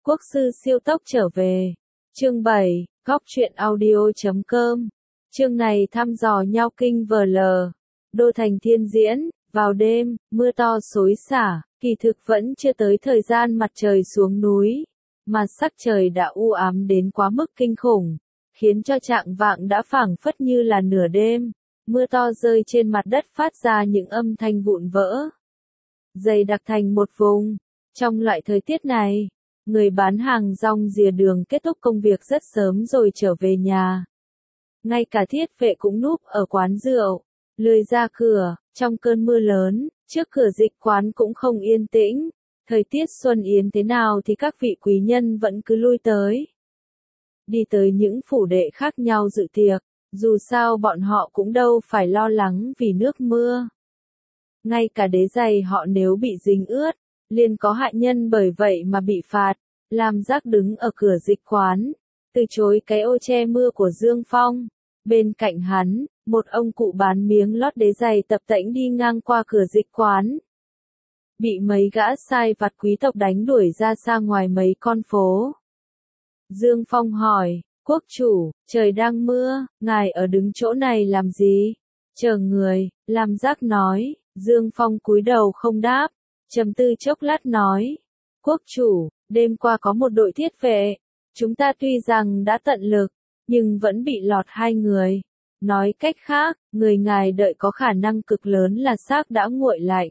Quốc sư siêu tốc trở về. Chương 7, Góc truyện audio.com. Chương này thăm dò nhau kinh VL. Đô thành thiên diễn, vào đêm, mưa to xối xả, kỳ thực vẫn chưa tới thời gian mặt trời xuống núi, mà sắc trời đã u ám đến quá mức kinh khủng, khiến cho trạng vạng đã phảng phất như là nửa đêm. Mưa to rơi trên mặt đất phát ra những âm thanh vụn vỡ, dày đặc thành một vùng. Trong loại thời tiết này, người bán hàng rong rìa đường kết thúc công việc rất sớm rồi trở về nhà. Ngay cả thiết vệ cũng núp ở quán rượu, lười ra cửa. Trong cơn mưa lớn, trước cửa dịch quán cũng không yên tĩnh. Thời tiết xuân yến thế nào thì các vị quý nhân vẫn cứ lui tới. Đi tới những phủ đệ khác nhau dự tiệc, dù sao bọn họ cũng đâu phải lo lắng vì nước mưa. Ngay cả đế giày họ nếu bị dính ướt, liền có hại nhân bởi vậy mà bị phạt. Lam Giác đứng ở cửa dịch quán, từ chối cái ô che mưa của Dương Phong. Bên cạnh hắn, một ông cụ bán miếng lót đế giày tập tễnh đi ngang qua cửa dịch quán. Bị mấy gã sai vặt quý tộc đánh đuổi ra xa ngoài mấy con phố. Dương Phong hỏi, quốc chủ, trời đang mưa, ngài ở đứng chỗ này làm gì? Chờ người, Lam Giác nói. Dương Phong cúi đầu không đáp, trầm tư chốc lát nói, quốc chủ, đêm qua có một đội thiết vệ, chúng ta tuy rằng đã tận lực, nhưng vẫn bị lọt 2 người. Nói cách khác, người ngài đợi có khả năng cực lớn là xác đã nguội lạnh.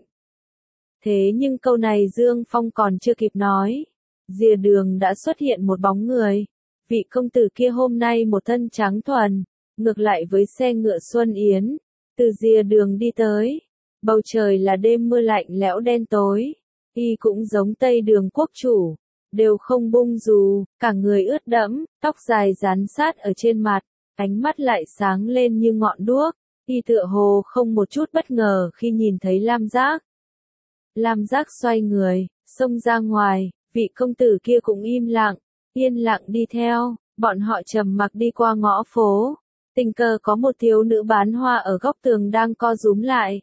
Thế nhưng câu này Dương Phong còn chưa kịp nói, rìa đường đã xuất hiện một bóng người. Vị công tử kia hôm nay một thân trắng thuần, ngược lại với xe ngựa Xuân Yến, từ rìa đường đi tới. Bầu trời là đêm mưa lạnh lẽo đen tối, y cũng giống Tây Đường quốc chủ, đều không bung dù, cả người ướt đẫm, tóc dài rán sát ở trên mặt, ánh mắt lại sáng lên như ngọn đuốc, y tựa hồ không một chút bất ngờ khi nhìn thấy Lam Giác. Lam Giác xoay người, xông ra ngoài, vị công tử kia cũng im lặng, yên lặng đi theo, bọn họ trầm mặc đi qua ngõ phố, tình cờ có một thiếu nữ bán hoa ở góc tường đang co rúm lại.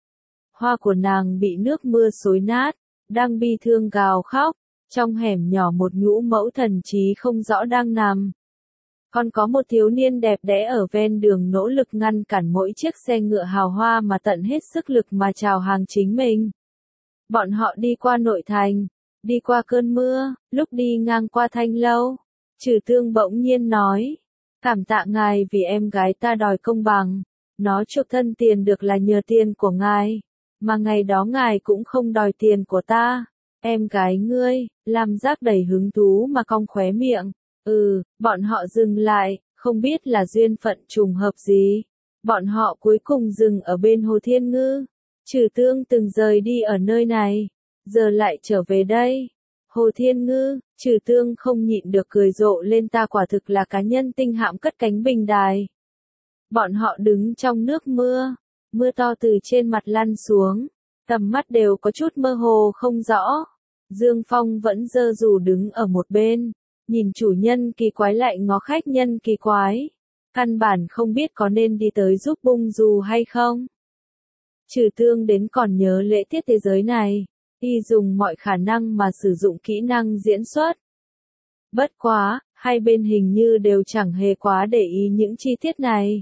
Hoa của nàng bị nước mưa xối nát, đang bi thương gào khóc, trong hẻm nhỏ một nhũ mẫu thần trí không rõ đang nằm. Còn có một thiếu niên đẹp đẽ ở ven đường nỗ lực ngăn cản mỗi chiếc xe ngựa hào hoa mà tận hết sức lực mà chào hàng chính mình. Bọn họ đi qua nội thành, đi qua cơn mưa, lúc đi ngang qua Thanh Lâu, Trừ Tương bỗng nhiên nói, cảm tạ ngài vì em gái ta đòi công bằng, nó chuộc thân tiền được là nhờ tiền của ngài. Mà ngày đó ngài cũng không đòi tiền của ta. Em gái ngươi, Lam Giác đầy hứng thú mà cong khóe miệng. Bọn họ dừng lại, không biết là duyên phận trùng hợp gì. Bọn họ cuối cùng dừng ở bên Hồ Thiên Ngư. Trừ Tương từng rời đi ở nơi này, giờ lại trở về đây. Hồ Thiên Ngư, Trừ Tương không nhịn được cười rộ lên, ta quả thực là cá nhân tinh hạm cất cánh bình đài. Bọn họ đứng trong nước mưa. Mưa to từ trên mặt lăn xuống, tầm mắt đều có chút mơ hồ không rõ. Dương Phong vẫn giơ dù đứng ở một bên, nhìn chủ nhân kỳ quái lại ngó khách nhân kỳ quái. Căn bản không biết có nên đi tới giúp bung dù hay không. Trừ Tương đến còn nhớ lễ tiết thế giới này, y dùng mọi khả năng mà sử dụng kỹ năng diễn xuất. Bất quá, hai bên hình như đều chẳng hề quá để ý những chi tiết này.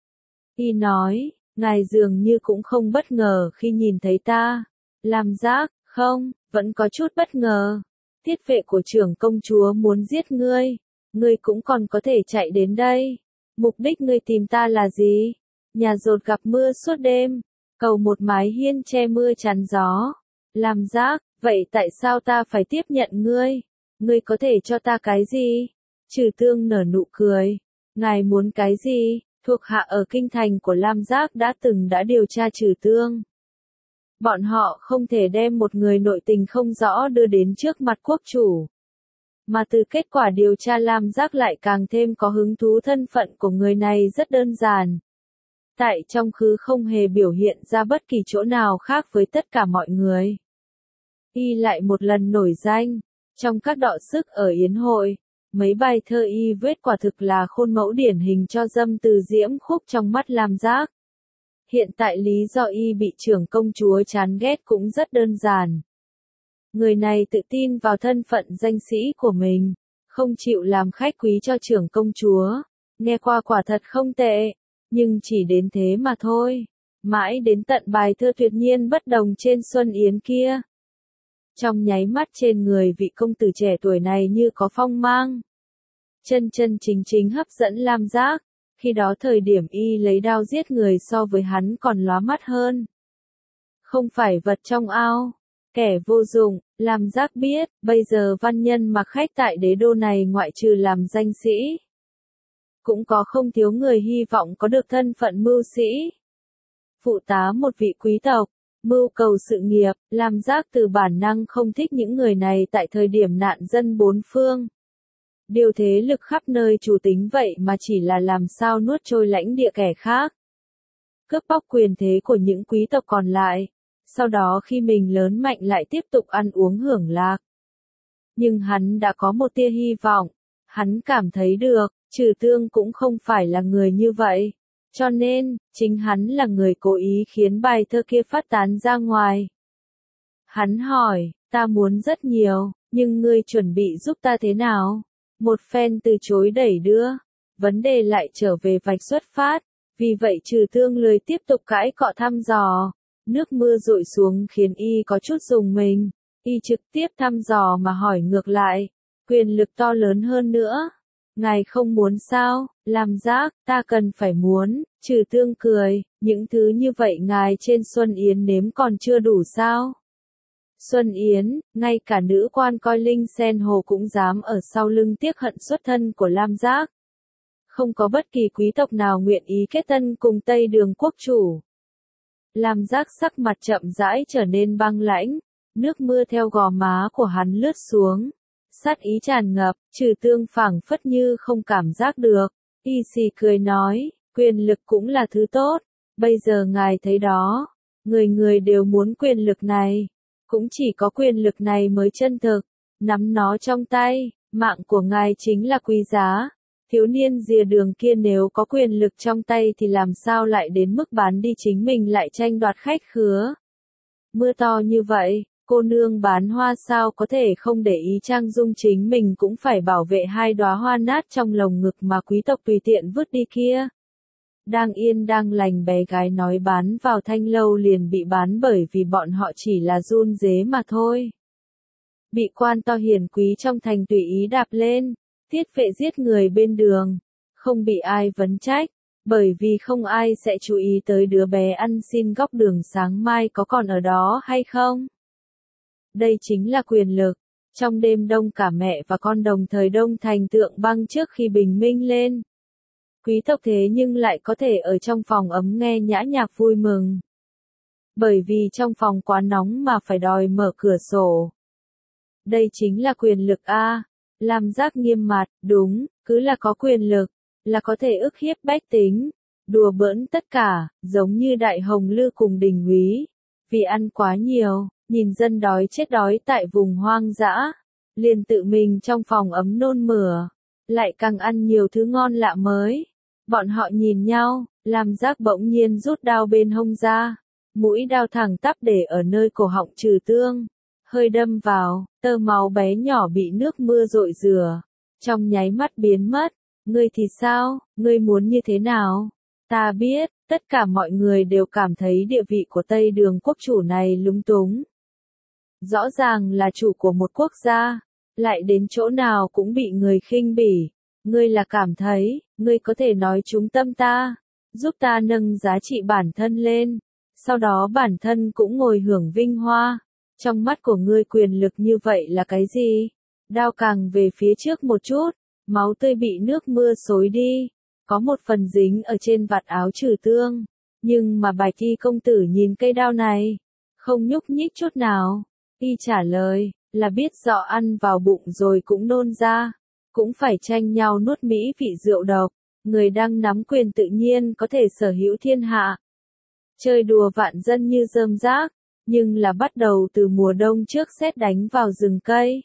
Y nói, ngài dường như cũng không bất ngờ khi nhìn thấy ta. Lam Giác, không, vẫn có chút bất ngờ. Thiết vệ của trưởng công chúa muốn giết ngươi. Ngươi cũng còn có thể chạy đến đây. Mục đích ngươi tìm ta là gì? Nhà dột gặp mưa suốt đêm. Cầu một mái hiên che mưa chắn gió. Lam Giác, vậy tại sao ta phải tiếp nhận ngươi? Ngươi có thể cho ta cái gì? Trừ Tương nở nụ cười. Ngài muốn cái gì? Thuộc hạ ở kinh thành của Lam Giác đã điều tra Trừ Tương. Bọn họ không thể đem một người nội tình không rõ đưa đến trước mặt quốc chủ. Mà từ kết quả điều tra Lam Giác lại càng thêm có hứng thú. Thân phận của người này rất đơn giản. Tại trong khứ không hề biểu hiện ra bất kỳ chỗ nào khác với tất cả mọi người. Y lại một lần nổi danh, trong các đọ sức ở yến hội. Mấy bài thơ y viết quả thực là khuôn mẫu điển hình cho dâm từ diễm khúc trong mắt Lam Giác. Hiện tại lý do y bị trưởng công chúa chán ghét cũng rất đơn giản. Người này tự tin vào thân phận danh sĩ của mình, không chịu làm khách quý cho trưởng công chúa. Nghe qua quả thật không tệ, nhưng chỉ đến thế mà thôi. Mãi đến tận bài thơ tuyệt nhiên bất đồng trên Xuân Yến kia. Trong nháy mắt trên người vị công tử trẻ tuổi này như có phong mang. Chân chân chính chính hấp dẫn Lam Giác, khi đó thời điểm y lấy đao giết người so với hắn còn lóa mắt hơn. Không phải vật trong ao, kẻ vô dụng, Lam Giác biết, bây giờ văn nhân mặc khách tại đế đô này ngoại trừ làm danh sĩ. Cũng có không thiếu người hy vọng có được thân phận mưu sĩ. Phụ tá một vị quý tộc, mưu cầu sự nghiệp, Lam Giác từ bản năng không thích những người này tại thời điểm nạn dân bốn phương. Điều thế lực khắp nơi chủ tính vậy mà chỉ là làm sao nuốt trôi lãnh địa kẻ khác. Cướp bóc quyền thế của những quý tộc còn lại, sau đó khi mình lớn mạnh lại tiếp tục ăn uống hưởng lạc. Nhưng hắn đã có một tia hy vọng, hắn cảm thấy được, Trừ Tương cũng không phải là người như vậy. Cho nên, chính hắn là người cố ý khiến bài thơ kia phát tán ra ngoài. Hắn hỏi, ta muốn rất nhiều, nhưng ngươi chuẩn bị giúp ta thế nào? Một phen từ chối đẩy đưa, vấn đề lại trở về vạch xuất phát, vì vậy Trừ Tương lười tiếp tục cãi cọ thăm dò. Nước mưa dội xuống khiến y có chút rùng mình, y trực tiếp thăm dò mà hỏi ngược lại, quyền lực to lớn hơn nữa. Ngài không muốn sao? Lam Giác, ta cần phải muốn. Trừ Tương cười, những thứ như vậy ngài trên Xuân Yến nếm còn chưa đủ sao? Xuân Yến, ngay cả nữ quan coi Linh Sen Hồ cũng dám ở sau lưng tiếc hận xuất thân của Lam Giác. Không có bất kỳ quý tộc nào nguyện ý kết thân cùng Tây Đường quốc chủ. Lam Giác sắc mặt chậm rãi trở nên băng lãnh, nước mưa theo gò má của hắn lướt xuống. Sát ý tràn ngập, Trừ Tương phảng phất như không cảm giác được. Y xì cười nói, quyền lực cũng là thứ tốt, bây giờ ngài thấy đó, người người đều muốn quyền lực này, cũng chỉ có quyền lực này mới chân thực, nắm nó trong tay, mạng của ngài chính là quý giá. Thiếu niên rìa đường kia nếu có quyền lực trong tay thì làm sao lại đến mức bán đi chính mình lại tranh đoạt khách khứa. Mưa to như vậy, cô nương bán hoa sao có thể không để ý trang dung chính mình cũng phải bảo vệ hai đóa hoa nát trong lồng ngực mà quý tộc tùy tiện vứt đi kia. Đang yên đang lành bé gái nói bán vào thanh lâu liền bị bán bởi vì bọn họ chỉ là run rế mà thôi. Bị quan to hiền quý trong thành tùy ý đạp lên, tiết vệ giết người bên đường, không bị ai vấn trách, bởi vì không ai sẽ chú ý tới đứa bé ăn xin góc đường sáng mai có còn ở đó hay không. Đây chính là quyền lực. Trong đêm đông cả mẹ và con đồng thời đông thành tượng băng trước khi bình minh lên. Quý tộc thế nhưng lại có thể ở trong phòng ấm nghe nhã nhạc vui mừng. Bởi vì trong phòng quá nóng mà phải đòi mở cửa sổ. Đây chính là quyền lực a. Lam Giác nghiêm mặt, đúng, cứ là có quyền lực, là có thể ức hiếp bách tính, đùa bỡn tất cả, giống như Đại Hồng Lư cùng Đình Úy. Vì ăn quá nhiều, nhìn dân đói chết đói tại vùng hoang dã, liền tự mình trong phòng ấm nôn mửa, lại càng ăn nhiều thứ ngon lạ mới. Bọn họ nhìn nhau, Lam Giác bỗng nhiên rút đao bên hông ra, mũi đao thẳng tắp để ở nơi cổ họng Trừ Tương, hơi đâm vào, tơ máu bé nhỏ bị nước mưa rội rửa, trong nháy mắt biến mất. Ngươi thì sao, ngươi muốn như thế nào? Ta biết, tất cả mọi người đều cảm thấy địa vị của Tây Đường quốc chủ này lúng túng. Rõ ràng là chủ của một quốc gia, lại đến chỗ nào cũng bị người khinh bỉ. Ngươi là cảm thấy, ngươi có thể nói trúng tâm ta, giúp ta nâng giá trị bản thân lên, sau đó bản thân cũng ngồi hưởng vinh hoa. Trong mắt của ngươi quyền lực như vậy là cái gì? Đao càng về phía trước một chút, máu tươi bị nước mưa xối đi, có một phần dính ở trên vạt áo Trừ Tương. Nhưng mà Bạch Y công tử nhìn cây đao này, không nhúc nhích chút nào. Y trả lời, là biết rõ ăn vào bụng rồi cũng nôn ra, cũng phải tranh nhau nuốt mỹ vị rượu độc. Người đang nắm quyền tự nhiên có thể sở hữu thiên hạ. Chơi đùa vạn dân như rơm rác, nhưng là bắt đầu từ mùa đông trước sét đánh vào rừng cây.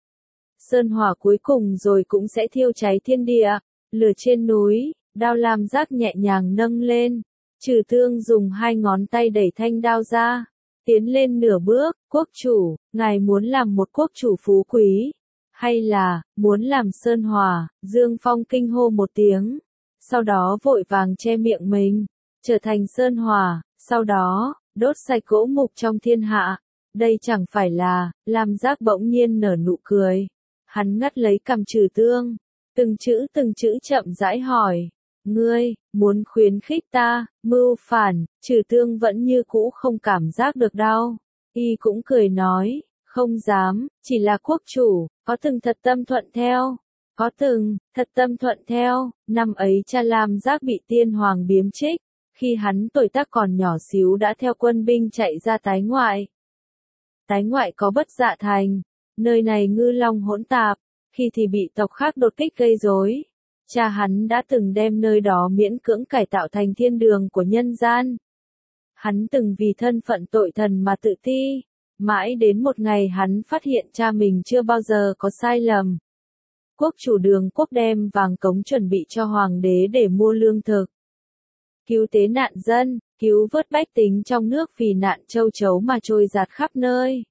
Sơn hỏa cuối cùng rồi cũng sẽ thiêu cháy thiên địa, lửa trên núi, đao Lam Giác nhẹ nhàng nâng lên. Trừ Tương dùng hai ngón tay đẩy thanh đao ra, tiến lên nửa bước, quốc chủ, ngài muốn làm một quốc chủ phú quý, hay là, muốn làm Sơn Hòa, Dương Phong kinh hô một tiếng, sau đó vội vàng che miệng mình, trở thành Sơn Hòa, sau đó, đốt sạch gỗ mục trong thiên hạ, đây chẳng phải là, Lam Giác bỗng nhiên nở nụ cười, hắn ngắt lấy cằm Trừ Tương, từng chữ chậm rãi hỏi, ngươi, muốn khuyến khích ta, mưu phản, Trừ Tương vẫn như cũ không cảm giác được đau, y cũng cười nói, không dám, chỉ là quốc chủ, có từng thật tâm thuận theo, có từng, thật tâm thuận theo, năm ấy cha Lam Giác bị tiên hoàng biếm trích, khi hắn tuổi tác còn nhỏ xíu đã theo quân binh chạy ra tái ngoại. Tái ngoại có Bất Dạ Thành, nơi này ngư long hỗn tạp, khi thì bị tộc khác đột kích gây rối. Cha hắn đã từng đem nơi đó miễn cưỡng cải tạo thành thiên đường của nhân gian. Hắn từng vì thân phận tội thần mà tự ti, mãi đến một ngày hắn phát hiện cha mình chưa bao giờ có sai lầm. Quốc chủ Đường Quốc đem vàng cống chuẩn bị cho hoàng đế để mua lương thực, cứu tế nạn dân, cứu vớt bách tính trong nước vì nạn châu chấu mà trôi dạt khắp nơi.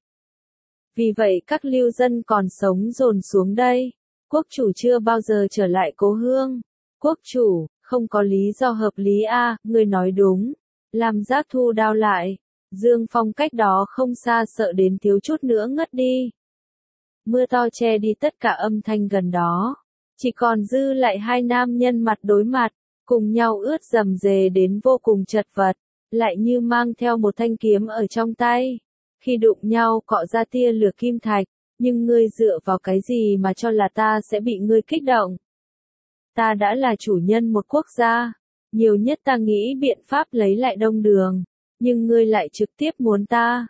Vì vậy các lưu dân còn sống dồn xuống đây. Quốc chủ chưa bao giờ trở lại cố hương. Quốc chủ, không có lý do hợp lý a, người nói đúng. Lam Giác thu đao lại. Dương Phong cách đó không xa sợ đến thiếu chút nữa ngất đi. Mưa to che đi tất cả âm thanh gần đó. Chỉ còn dư lại hai nam nhân mặt đối mặt, cùng nhau ướt rầm rề đến vô cùng chật vật, lại như mang theo một thanh kiếm ở trong tay. Khi đụng nhau cọ ra tia lửa kim thạch, nhưng ngươi dựa vào cái gì mà cho là ta sẽ bị ngươi kích động? Ta đã là chủ nhân một quốc gia, nhiều nhất ta nghĩ biện pháp lấy lại Đông Đường, nhưng ngươi lại trực tiếp muốn ta.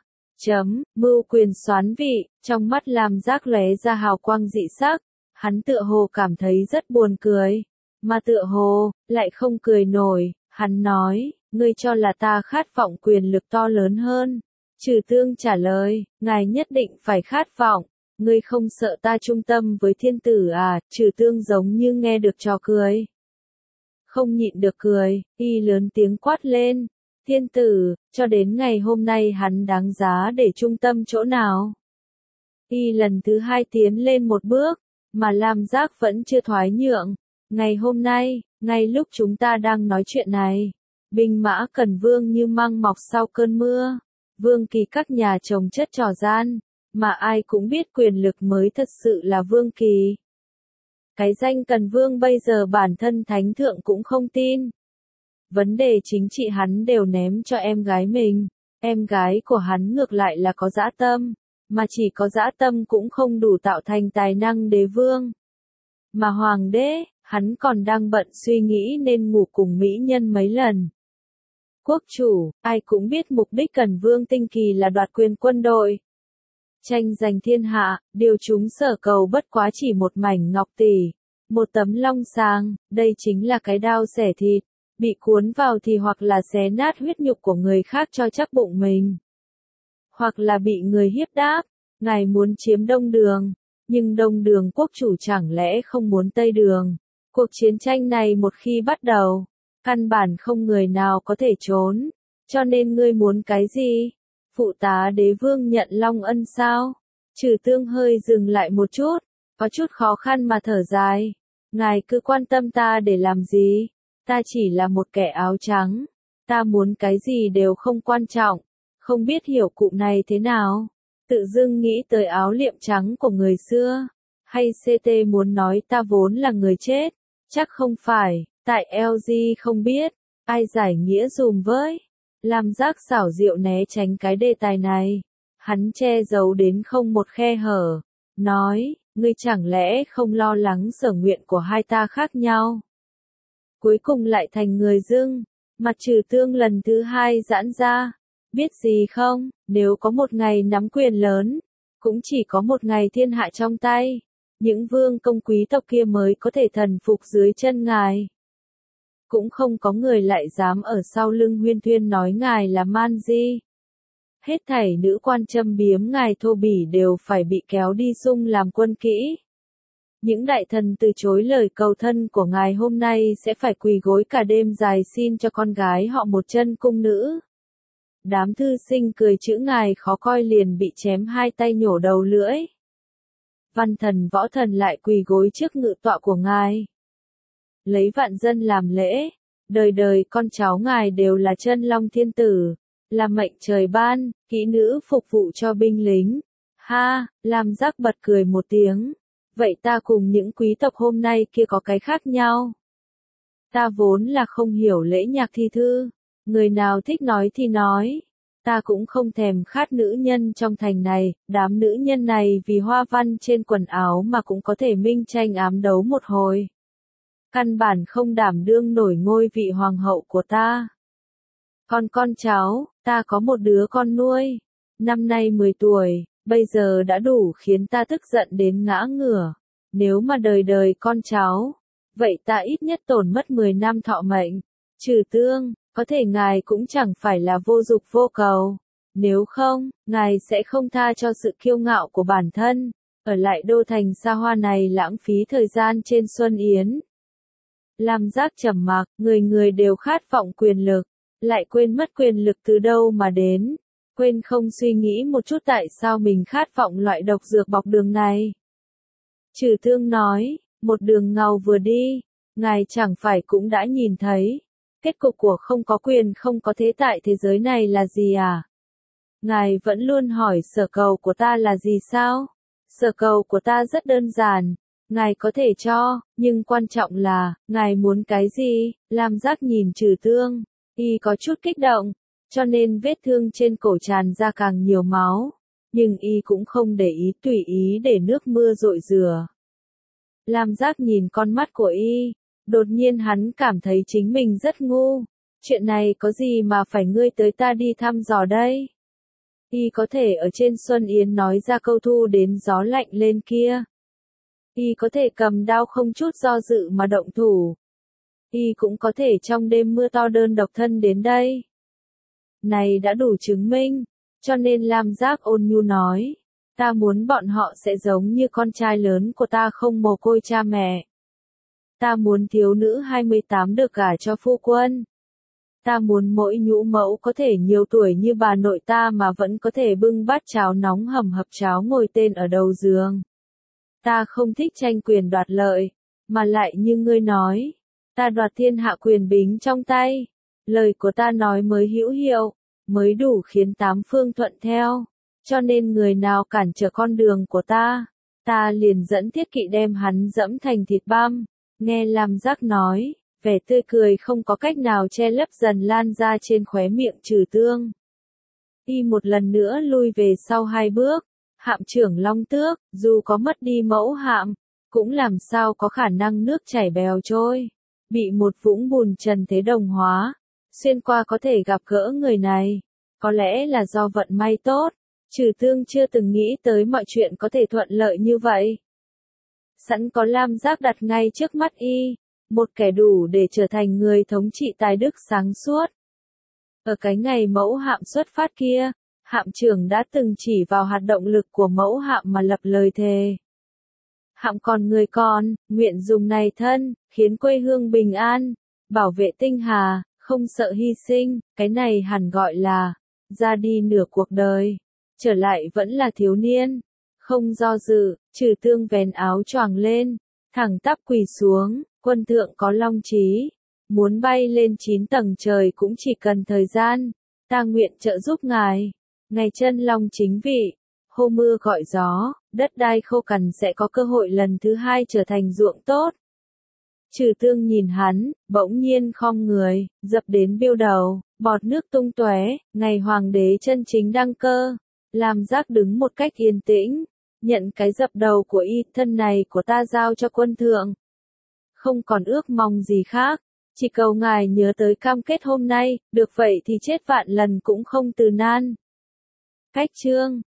Mưu quyền soán vị, trong mắt Lam Giác lóe ra hào quang dị sắc, hắn tựa hồ cảm thấy rất buồn cười, mà tựa hồ, lại không cười nổi, hắn nói, ngươi cho là ta khát vọng quyền lực to lớn hơn. Trừ Tương trả lời, ngài nhất định phải khát vọng, ngươi không sợ ta trung tâm với thiên tử à, Trừ Tương giống như nghe được trò cười. Không nhịn được cười, y lớn tiếng quát lên, thiên tử, cho đến ngày hôm nay hắn đáng giá để trung tâm chỗ nào. Y lần thứ hai tiến lên một bước, mà Lam Giác vẫn chưa thoái nhượng. Ngày hôm nay, ngay lúc chúng ta đang nói chuyện này, binh mã Cần Vương như măng mọc sau cơn mưa. Vương kỳ các nhà trồng chất trò gian, mà ai cũng biết quyền lực mới thật sự là vương kỳ. Cái danh Cần Vương bây giờ bản thân thánh thượng cũng không tin. Vấn đề chính trị hắn đều ném cho em gái mình, em gái của hắn ngược lại là có dã tâm, mà chỉ có dã tâm cũng không đủ tạo thành tài năng đế vương. Mà hoàng đế, hắn còn đang bận suy nghĩ nên ngủ cùng mỹ nhân mấy lần. Quốc chủ, ai cũng biết mục đích Cần Vương tinh kỳ là đoạt quyền quân đội. Tranh giành thiên hạ, điều chúng sở cầu bất quá chỉ một mảnh ngọc tỷ, một tấm long sàng, đây chính là cái đao xẻ thịt, bị cuốn vào thì hoặc là xé nát huyết nhục của người khác cho chắc bụng mình, hoặc là bị người hiếp đáp. Ngài muốn chiếm Đông Đường, nhưng Đông Đường quốc chủ chẳng lẽ không muốn Tây Đường? Cuộc chiến tranh này một khi bắt đầu, căn bản không người nào có thể trốn, cho nên ngươi muốn cái gì? Phụ tá đế vương nhận long ân sao? Trừ Tương hơi dừng lại một chút, có chút khó khăn mà thở dài. Ngài cứ quan tâm ta để làm gì? Ta chỉ là một kẻ áo trắng, ta muốn cái gì đều không quan trọng, không biết hiểu cụm này thế nào? Tự dưng nghĩ tới áo liệm trắng của người xưa, hay CT muốn nói ta vốn là người chết? Chắc không phải. Tại LG không biết, ai giải nghĩa dùm với. Lam Giác xảo diệu né tránh cái đề tài này. Hắn che giấu đến không một khe hở. Nói, ngươi chẳng lẽ không lo lắng sở nguyện của hai ta khác nhau? Cuối cùng lại thành người dưng. Mặt Trừ Tương lần thứ hai giãn ra. Biết gì không, nếu có một ngày nắm quyền lớn, cũng chỉ có một ngày thiên hạ trong tay. Những vương công quý tộc kia mới có thể thần phục dưới chân ngài. Cũng không có người lại dám ở sau lưng huyên thuyên nói ngài là man di. Hết thảy nữ quan châm biếm ngài thô bỉ đều phải bị kéo đi sung làm quân kỹ. Những đại thần từ chối lời cầu thân của ngài hôm nay sẽ phải quỳ gối cả đêm dài xin cho con gái họ một chân cung nữ. Đám thư sinh cười chữ ngài khó coi liền bị chém hai tay nhổ đầu lưỡi. Văn thần võ thần lại quỳ gối trước ngự tọa của ngài. Lấy vạn dân làm lễ, đời đời con cháu ngài đều là chân long thiên tử, là mệnh trời ban, kỹ nữ phục vụ cho binh lính. Ha, Lam Giác bật cười một tiếng. Vậy ta cùng những quý tộc hôm nay kia có cái khác nhau. Ta vốn là không hiểu lễ nhạc thi thư, người nào thích nói thì nói. Ta cũng không thèm khát nữ nhân trong thành này, đám nữ nhân này vì hoa văn trên quần áo mà cũng có thể minh tranh ám đấu một hồi. Căn bản không đảm đương nổi ngôi vị hoàng hậu của ta. Còn con cháu, ta có một đứa con nuôi, năm nay 10 tuổi, bây giờ đã đủ khiến ta tức giận đến ngã ngửa. Nếu mà đời đời con cháu, vậy ta ít nhất tổn mất 10 năm thọ mệnh. Trừ Tương, có thể ngài cũng chẳng phải là vô dục vô cầu. Nếu không, ngài sẽ không tha cho sự kiêu ngạo của bản thân, ở lại đô thành xa hoa này lãng phí thời gian trên Xuân Yến. Lam Giác trầm mặc, người người đều khát vọng quyền lực, lại quên mất quyền lực từ đâu mà đến, quên không suy nghĩ một chút tại sao mình khát vọng loại độc dược bọc đường này. Trừ Tương nói, một đường ngầu vừa đi, ngài chẳng phải cũng đã nhìn thấy, kết cục của không có quyền không có thế tại thế giới này là gì à? Ngài vẫn luôn hỏi sở cầu của ta là gì sao? Sở cầu của ta rất đơn giản, ngài có thể cho, nhưng quan trọng là, ngài muốn cái gì? Lam Giác nhìn Trừ Tương, y có chút kích động, cho nên vết thương trên cổ tràn ra càng nhiều máu, nhưng y cũng không để ý, tùy ý để nước mưa rội rửa. Lam Giác nhìn con mắt của y, đột nhiên hắn cảm thấy chính mình rất ngu. Chuyện này có gì mà phải ngươi tới ta đi thăm dò đây? Y có thể ở trên Xuân Yến nói ra câu thu đến gió lạnh lên kia. Y có thể cầm đao không chút do dự mà động thủ. Y cũng có thể trong đêm mưa to đơn độc thân đến đây. Này đã đủ chứng minh, cho nên Lam Giác ôn nhu nói, ta muốn bọn họ sẽ giống như con trai lớn của ta không mồ côi cha mẹ. Ta muốn thiếu nữ 28 được gả cho phu quân. Ta muốn mỗi nhũ mẫu có thể nhiều tuổi như bà nội ta mà vẫn có thể bưng bát cháo nóng hầm hập cháo ngồi tên ở đầu giường. Ta không thích tranh quyền đoạt lợi, mà lại như ngươi nói, ta đoạt thiên hạ quyền bính trong tay. Lời của ta nói mới hữu hiệu, mới đủ khiến tám phương thuận theo. Cho nên người nào cản trở con đường của ta liền dẫn thiết kỵ đem hắn dẫm thành thịt băm. Nghe Lam Giác nói, vẻ tươi cười không có cách nào che lấp dần lan ra trên khóe miệng Trừ Tương. Y một lần nữa lui về sau 2 bước, Hạm trưởng Long Tước, dù có mất đi mẫu hạm, cũng làm sao có khả năng nước chảy bèo trôi, bị một vũng bùn trần thế đồng hóa, xuyên qua có thể gặp gỡ người này, có lẽ là do vận may tốt. Trừ Tương chưa từng nghĩ tới mọi chuyện có thể thuận lợi như vậy. Sẵn có Lam Giác đặt ngay trước mắt y, một kẻ đủ để trở thành người thống trị tài đức sáng suốt. Ở cái ngày mẫu hạm xuất phát kia, hạm trưởng đã từng chỉ vào hạt động lực của mẫu hạm mà lập lời thề. Hạm còn người còn, nguyện dùng này thân, khiến quê hương bình an, bảo vệ tinh hà, không sợ hy sinh, cái này hẳn gọi là, ra đi nửa cuộc đời, trở lại vẫn là thiếu niên. Không do dự, Trừ Tương vén áo choàng lên, thẳng tắp quỳ xuống, quân thượng có long chí, muốn bay lên 9 tầng trời cũng chỉ cần thời gian, ta nguyện trợ giúp ngài. Ngày chân long chính vị, hô mưa gọi gió, đất đai khô cằn sẽ có cơ hội lần thứ 2 trở thành ruộng tốt. Trừ Tương nhìn hắn, bỗng nhiên khom người, dập đến biêu đầu, bọt nước tung tóe, ngày hoàng đế chân chính đăng cơ. Lam Giác đứng một cách yên tĩnh, nhận cái dập đầu của y, thân này của ta giao cho quân thượng. Không còn ước mong gì khác, chỉ cầu ngài nhớ tới cam kết hôm nay, được vậy thì chết vạn lần cũng không từ nan. Cách chương